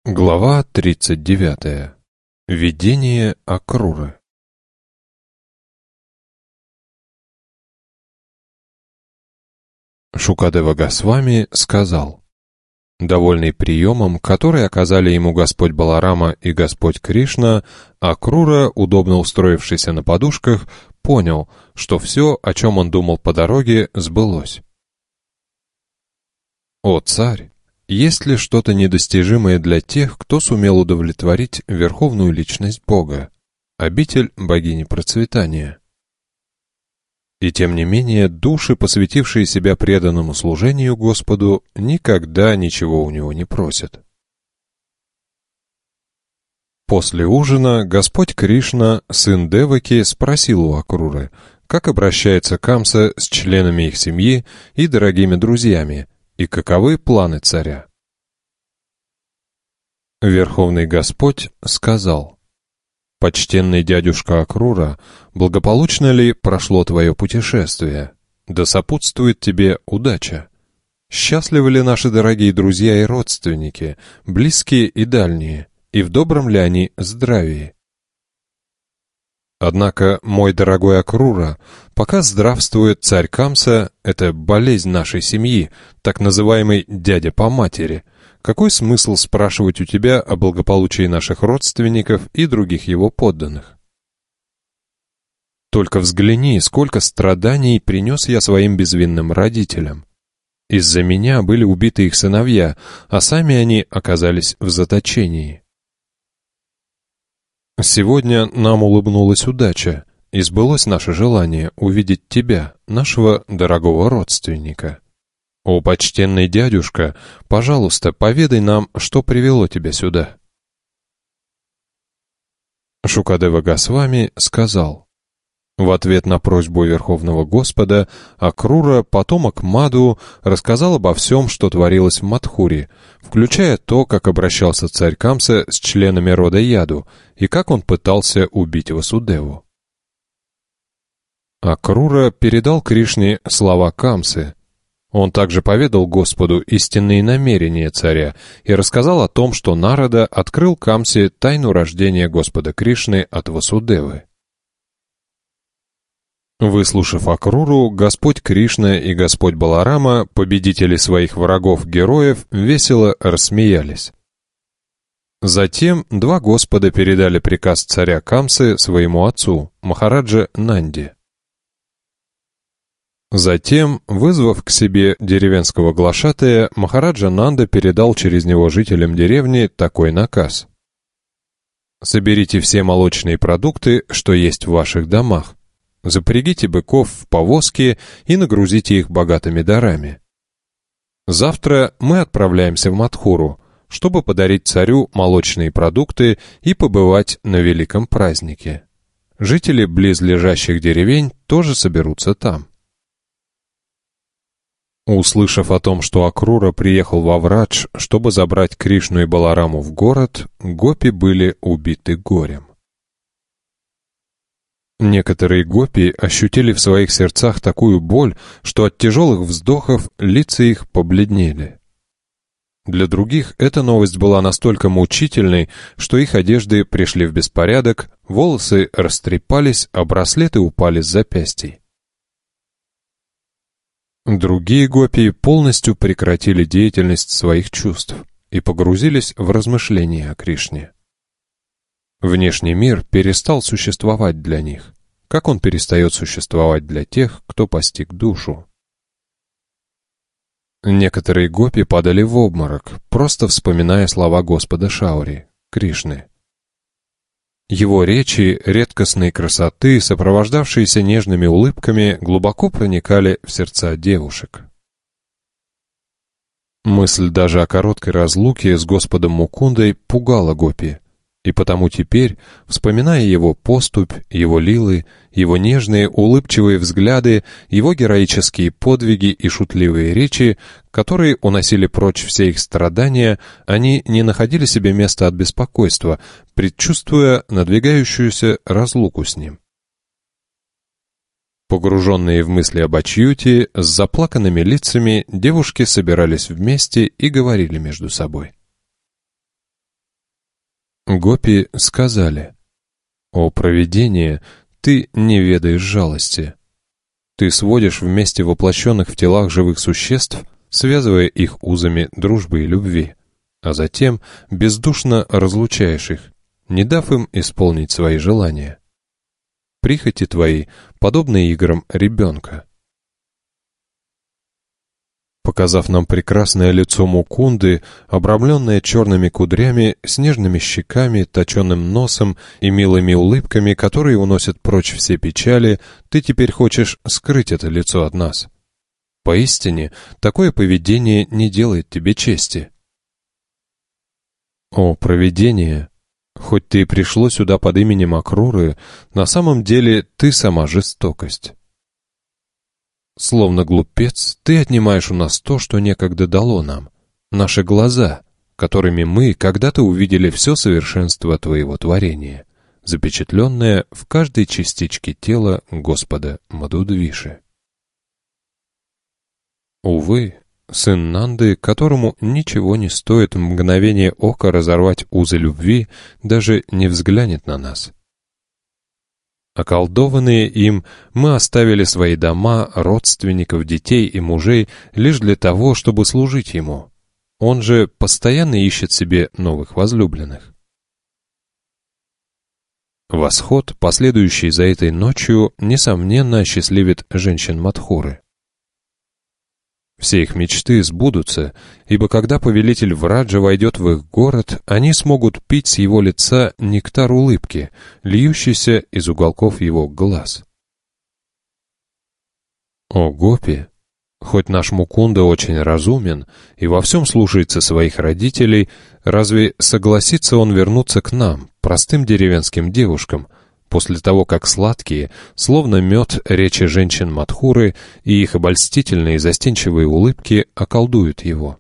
Глава 39. Видение Акруры. Шукадева Госвами сказал: довольный приемом, который оказали ему Господь Баларама и Господь Кришна, Акрура, удобно устроившийся на подушках, понял, что все, о чем он думал по дороге, сбылось. «О царь! Есть ли что-то недостижимое для тех, кто сумел удовлетворить верховную личность Бога, обитель богини процветания? И тем не менее, души, посвятившие себя преданному служению Господу, никогда ничего у него не просят». После ужина Господь Кришна, сын Деваки, спросил у Акруры, как обращается Камса с членами их семьи и дорогими друзьями, и каковы планы царя. Верховный Господь сказал: «Почтенный дядюшка Акрура, благополучно ли прошло твое путешествие? Да сопутствует тебе удача. Счастливы ли наши дорогие друзья и родственники, близкие и дальние, и в добром ли они здравии? Однако, мой дорогой Акрура, пока здравствует царь Камса, это болезнь нашей семьи, так называемый дядя по матери, какой смысл спрашивать у тебя о благополучии наших родственников и других его подданных? Только взгляни, сколько страданий принес я своим безвинным родителям. Из-за меня были убиты их сыновья, а сами они оказались в заточении. Сегодня нам улыбнулась удача, и сбылось наше желание увидеть тебя, нашего дорогого родственника. О, почтенный дядюшка, пожалуйста, поведай нам, что привело тебя сюда». Шукадева Госвами сказал: в ответ на просьбу Верховного Господа, Акрура, потомок Маду, рассказал обо всем, что творилось в Мадхуре, включая то, как обращался царь Камса с членами рода Яду и как он пытался убить Васудеву. Акрура передал Кришне слова Камсы. Он также поведал Господу истинные намерения царя и рассказал о том, что Нарада открыл Камсе тайну рождения Господа Кришны от Васудевы. Выслушав Акруру, Господь Кришна и Господь Баларама, победители своих врагов-героев, весело рассмеялись. Затем два Господа передали приказ царя Камсы своему отцу, Махараджа Нанди. Затем, вызвав к себе деревенского глашатая, Махараджа Нанда передал через него жителям деревни такой наказ: «Соберите все молочные продукты, что есть в ваших домах. Запрягите быков в повозки и нагрузите их богатыми дарами. Завтра мы отправляемся в Мадхуру, чтобы подарить царю молочные продукты и побывать на великом празднике. Жители близлежащих деревень тоже соберутся там». Услышав о том, что Акрура приехал во Врадж, чтобы забрать Кришну и Балараму в город, гопи были убиты горем. Некоторые гопи ощутили в своих сердцах такую боль, что от тяжелых вздохов лица их побледнели. Для других эта новость была настолько мучительной, что их одежды пришли в беспорядок, волосы растрепались, а браслеты упали с запястий. Другие гопи полностью прекратили деятельность своих чувств и погрузились в размышления о Кришне. Внешний мир перестал существовать для них, как он перестает существовать для тех, кто постиг душу. Некоторые гопи падали в обморок, просто вспоминая слова Господа Шаури, Кришны. Его речи редкостной красоты, сопровождавшиеся нежными улыбками, глубоко проникали в сердца девушек. Мысль даже о короткой разлуке с Господом Мукундой пугала гопи, и потому теперь, вспоминая его поступь, его лилы, его нежные, улыбчивые взгляды, его героические подвиги и шутливые речи, которые уносили прочь все их страдания, они не находили себе места от беспокойства, предчувствуя надвигающуюся разлуку с ним. Погруженные в мысли об Ачьюте, с заплаканными лицами девушки собирались вместе и говорили между собой: Гопи сказали: «О провидение, ты не ведаешь жалости. Ты сводишь вместе воплощенных в телах живых существ, связывая их узами дружбы и любви, а затем бездушно разлучаешь их, не дав им исполнить свои желания. Прихоти твои подобны играм ребенка». Показав нам прекрасное лицо Мукунды, обрамленное черными кудрями, снежными щеками, точеным носом и милыми улыбками, которые уносят прочь все печали, ты теперь хочешь скрыть это лицо от нас. Поистине, такое поведение не делает тебе чести. О, провидение! Хоть ты и пришло сюда под именем Акруры, на самом деле ты сама жестокость. Словно глупец, ты отнимаешь у нас то, что некогда дало нам, наши глаза, которыми мы когда-то увидели все совершенство твоего творения, запечатленное в каждой частичке тела Господа Мадудвиши. Увы, сын Нанды, которому ничего не стоит в мгновение ока разорвать узы любви, даже не взглянет на нас. Околдованные им, мы оставили свои дома, родственников, детей и мужей лишь для того, чтобы служить ему. Он же постоянно ищет себе новых возлюбленных. Восход, последующий за этой ночью, несомненно осчастливит женщин Мадхуры. Все их мечты сбудутся, ибо когда повелитель Враджа войдет в их город, они смогут пить с его лица нектар улыбки, льющийся из уголков его глаз. О, Гопи! Хоть наш Мукунда очень разумен и во всем слушается своих родителей, разве согласится он вернуться к нам, простым деревенским девушкам, после того, как сладкие, словно мед, речи женщин Мадхуры и их обольстительные застенчивые улыбки околдуют его?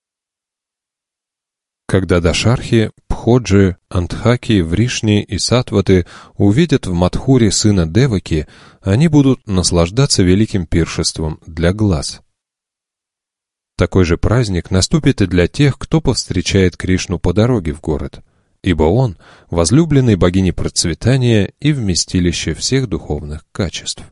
Когда Дашархи, Пходжи, Антхаки, Вришни и Сатваты увидят в Мадхуре сына Деваки, они будут наслаждаться великим пиршеством для глаз. Такой же праздник наступит и для тех, кто повстречает Кришну по дороге в город, ибо он — возлюбленный богини процветания и вместилище всех духовных качеств.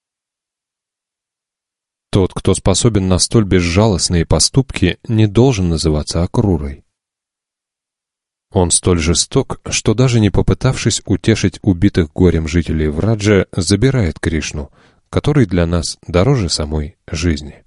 Тот, кто способен на столь безжалостные поступки, не должен называться Акрурой. Он столь жесток, что даже не попытавшись утешить убитых горем жителей Враджа, забирает Кришну, который для нас дороже самой жизни.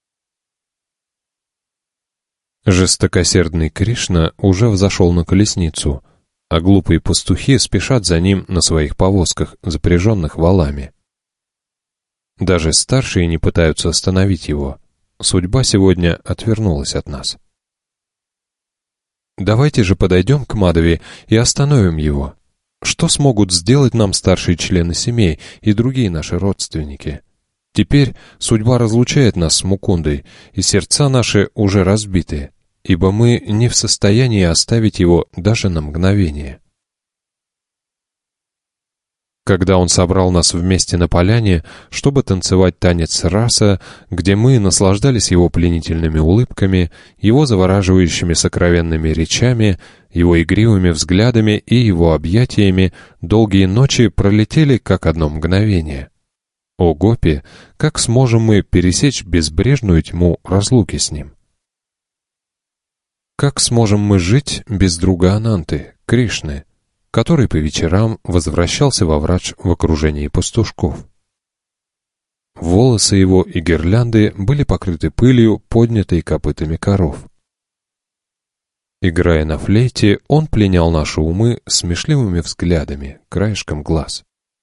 Жестокосердный Кришна уже взошел на колесницу, а глупые пастухи спешат за ним на своих повозках, запряженных валами. Даже старшие не пытаются остановить его. Судьба сегодня отвернулась от нас. Давайте же подойдем к Мадхаве и остановим его. Что смогут сделать нам старшие члены семей и другие наши родственники? Теперь судьба разлучает нас с Мукундой, и сердца наши уже разбиты, ибо мы не в состоянии оставить его даже на мгновение. Когда он собрал нас вместе на поляне, чтобы танцевать танец раса, где мы наслаждались его пленительными улыбками, его завораживающими сокровенными речами, его игривыми взглядами и его объятиями, долгие ночи пролетели как одно мгновение. О, Гопи, как сможем мы пересечь безбрежную тьму разлуки с ним? Как сможем мы жить без друга Ананты, Кришны, который по вечерам возвращался во Врадж в окружении пастушков? Волосы его и гирлянды были покрыты пылью, поднятой копытами коров. Играя на флейте, он пленял наши умы смешливыми взглядами, краешком глаз.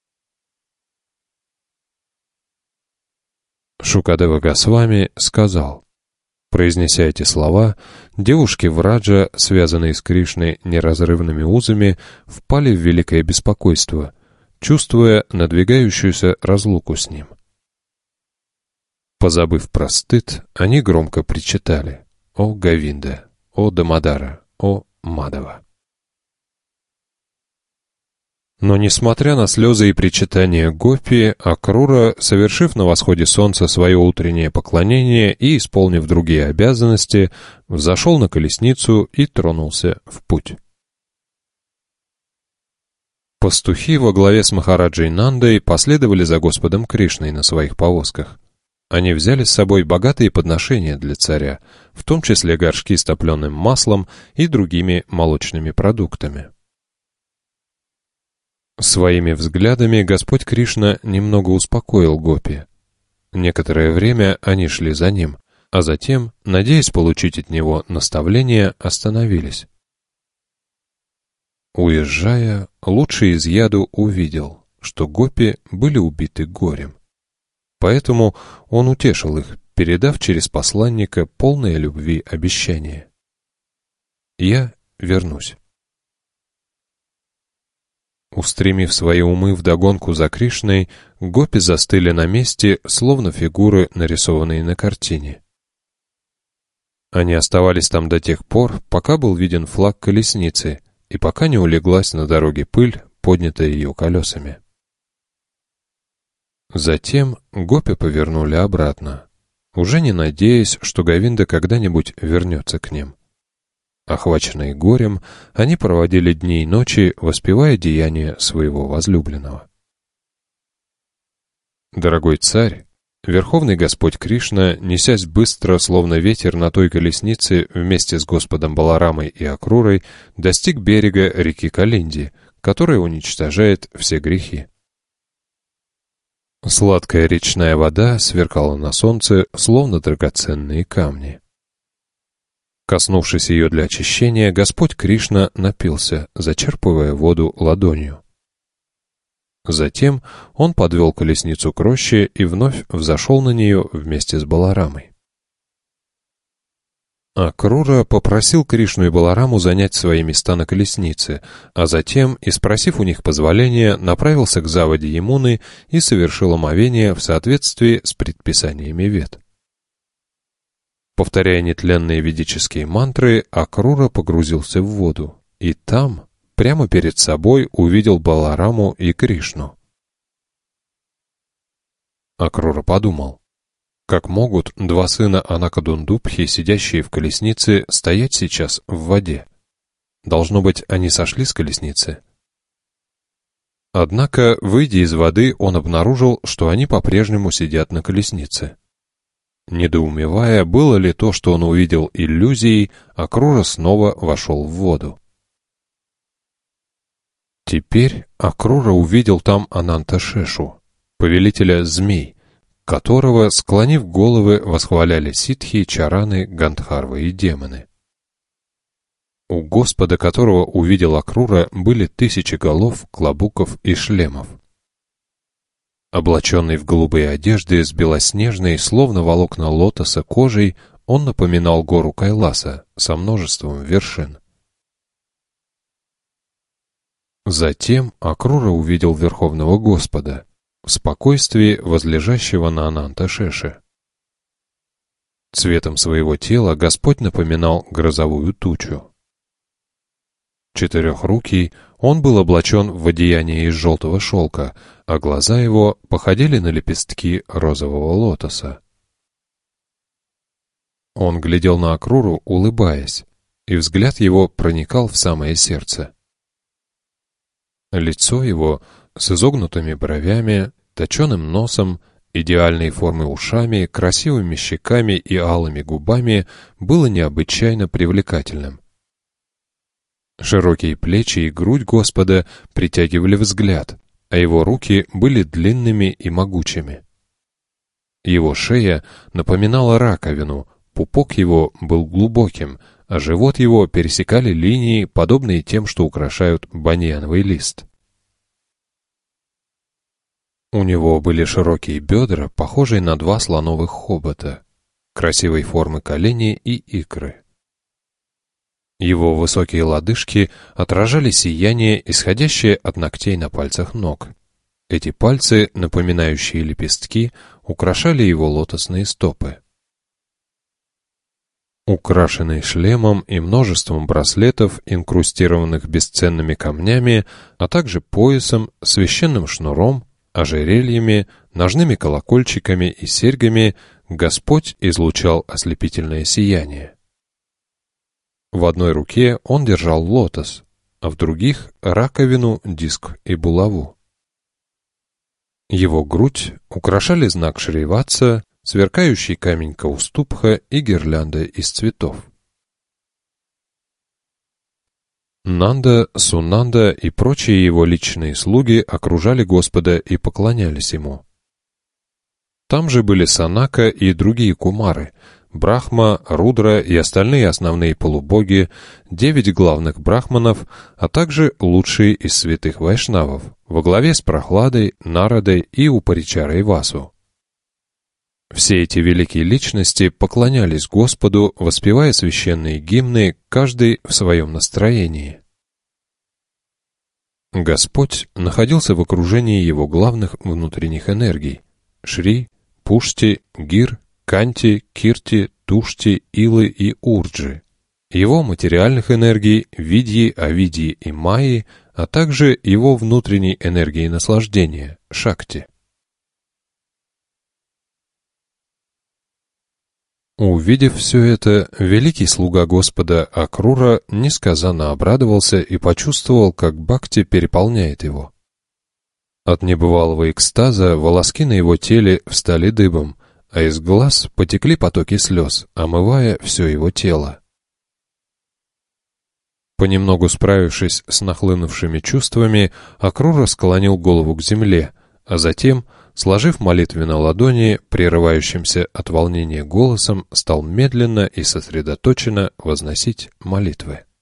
Шукадева Госвами сказал: произнеся эти слова, девушки Враджа, связанные с Кришной неразрывными узами, впали в великое беспокойство, чувствуя надвигающуюся разлуку с ним. Позабыв про стыд, они громко причитали: «О Говинда! О Дамодара! О Мадхава!» Но, несмотря на слезы и причитания Гопи, Акрура, совершив на восходе солнца свое утреннее поклонение и исполнив другие обязанности, взошел на колесницу и тронулся в путь. Пастухи во главе с Махараджей Нандой последовали за Господом Кришной на своих повозках. Они взяли с собой богатые подношения для царя, в том числе горшки с топленым маслом и другими молочными продуктами. Своими взглядами Господь Кришна немного успокоил гопи. Некоторое время они шли за ним, а затем, надеясь получить от него наставления, остановились. Уезжая, лучший из яду увидел, что гопи были убиты горем. Поэтому он утешил их, передав через посланника полное любви обещание. «Я вернусь». Устремив свои умы вдогонку за Кришной, гопи застыли на месте, словно фигуры, нарисованные на картине. Они оставались там до тех пор, пока был виден флаг колесницы, и пока не улеглась на дороге пыль, поднятая ее колесами. Затем гопи повернули обратно, уже не надеясь, что Говинда когда-нибудь вернется к ним. Охваченные горем, они проводили дни и ночи, воспевая деяния своего возлюбленного. Дорогой царь, Верховный Господь Кришна, несясь быстро, словно ветер на той колеснице, вместе с Господом Баларамой и Акрурой, достиг берега реки Калинди, которая уничтожает все грехи. Сладкая речная вода сверкала на солнце, словно драгоценные камни. Коснувшись ее для очищения, Господь Кришна напился, зачерпывая воду ладонью. Затем он подвел колесницу к роще и вновь взошел на нее вместе с Баларамой. Акрура попросил Кришну и Балараму занять свои места на колеснице, а затем, и спросив у них позволения, направился к заводе Ямуны и совершил омовение в соответствии с предписаниями Вед. Повторяя нетленные ведические мантры, Акрура погрузился в воду, и там, прямо перед собой, увидел Балараму и Кришну. Акрура подумал, как могут два сына Анакадундубхи, сидящие в колеснице, стоять сейчас в воде? Должно быть, они сошли с колесницы. Однако, выйдя из воды, он обнаружил, что они по-прежнему сидят на колеснице. Недоумевая, было ли то, что он увидел, иллюзией, Акрура снова вошел в воду. Теперь Акрура увидел там Ананта-Шешу, повелителя змей, которого, склонив головы, восхваляли ситхи, чараны, гандхарвы и демоны. У Господа, которого увидел Акрура, были 1000 голов, клобуков и шлемов. Облаченный в голубые одежды с белоснежной, словно волокна лотоса, кожей, он напоминал гору Кайласа со множеством вершин. Затем Акрура увидел Верховного Господа в спокойствии, возлежащего на Ананта-Шеше. Цветом своего тела Господь напоминал грозовую тучу. Четырехрукий, он был облачен в одеяние из желтого шелка, а глаза его походили на лепестки розового лотоса. Он глядел на Акруру, улыбаясь, и взгляд его проникал в самое сердце. Лицо его с изогнутыми бровями, точеным носом, идеальной формы ушами, красивыми щеками и алыми губами было необычайно привлекательным. Широкие плечи и грудь Господа притягивали взгляд, а его руки были длинными и могучими. Его шея напоминала раковину, пупок его был глубоким, а живот его пересекали линии, подобные тем, что украшают баньяновый лист. У него были широкие бедра, похожие на 2 слоновых хобота, красивой формы колени и икры. Его высокие лодыжки отражали сияние, исходящее от ногтей на пальцах ног. Эти пальцы, напоминающие лепестки, украшали его лотосные стопы. Украшенный шлемом и множеством браслетов, инкрустированных бесценными камнями, а также поясом, священным шнуром, ожерельями, ножными колокольчиками и серьгами, Господь излучал ослепительное сияние. В одной руке он держал лотос, а в других — раковину, диск и булаву. Его грудь украшали знак Шриватса, сверкающий камень Каустубха и гирлянда из цветов. Нанда, Сунанда и прочие его личные слуги окружали Господа и поклонялись ему. Там же были Санака и другие кумары, Брахма, Рудра и остальные основные полубоги, 9 главных брахманов, а также лучшие из святых вайшнавов, во главе с Прохладой, Нарадой и Упаричарой Васу. Все эти великие личности поклонялись Господу, воспевая священные гимны, каждый в своем настроении. Господь находился в окружении его главных внутренних энергий — Шри, Пушти, Гир, Канти, Кирти, Тушти, Илы и Урджи, его материальных энергий Видьи, Авидьи и Майи, а также его внутренней энергии наслаждения — Шакти. Увидев все это, великий слуга Господа Акрура несказанно обрадовался и почувствовал, как бхакти переполняет его. От небывалого экстаза волоски на его теле встали дыбом, а из глаз потекли потоки слез, омывая все его тело. Понемногу справившись с нахлынувшими чувствами, Акрура склонил голову к земле, а затем, сложив молитвы на ладони, прерывающимся от волнения голосом, стал медленно и сосредоточенно возносить молитвы.